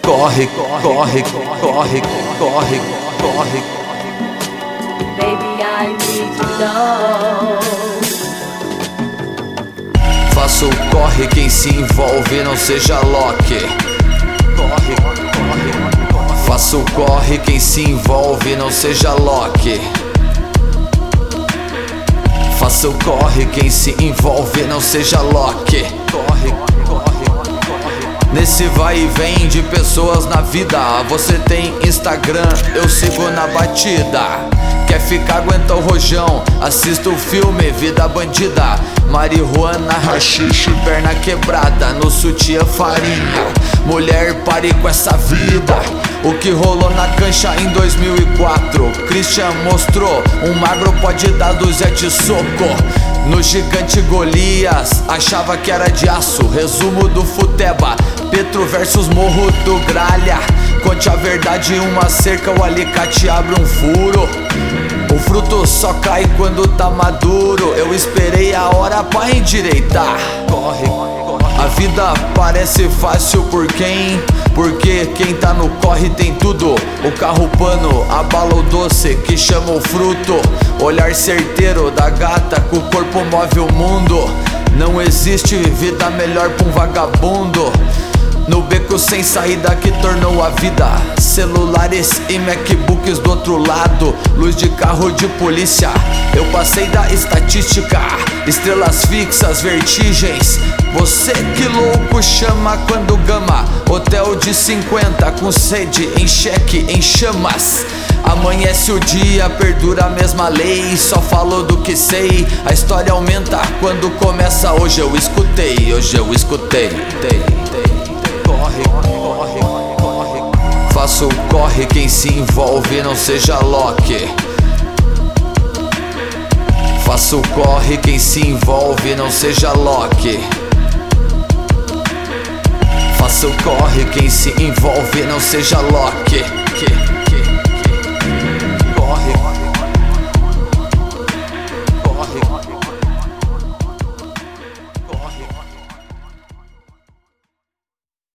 corre, corre, corre, corre, corre. Baby, I need to know. Faça o corre, quem se envolve não seja Loki. Corre, corre. Faça o corre, quem se envolve não seja Loki. Faça o corre, quem se envolve não seja Loki. Corre, corre, corre. Nesse vai e vem de pessoas na vida, você tem Instagram, eu sigo na batida. Quer ficar, aguenta o rojão, assista o filme Vida Bandida. Marihuana, haxixe, perna quebrada, no sutiã farinha. Mulher, pare com essa vida. O que rolou na cancha em 2004, Christian mostrou, um magro pode dar 200 de soco. No gigante Golias, achava que era de aço. Resumo do Futeba, Petro versus Morro do Gralha. Conte a verdade em uma cerca, o alicate abre um furo. O fruto só cai quando tá maduro. Eu esperei a hora pra endireitar. Corre, corre. A vida parece fácil porque quem tá no corre tem tudo. O carro pano, a bala o doce que chama o fruto. Olhar certeiro da gata, que o corpo move o mundo. Não existe vida melhor pra um vagabundo. No beco sem saída que tornou a vida. Celulares e MacBooks do outro lado. Luz de carro de polícia. Eu passei da estatística. Estrelas fixas, vertigens. Você que louco chama quando gama. Hotel de 50 com sede em cheque, em chamas. Amanhece o dia, perdura a mesma lei. Só falo do que sei. A história aumenta quando começa. Hoje eu escutei, hoje eu escutei. Corre, corre, corre. Faça o corre, quem se envolve não seja Loki. Faça o corre, quem se envolve não seja Loki. Faça o corre, quem se envolve não seja Loki.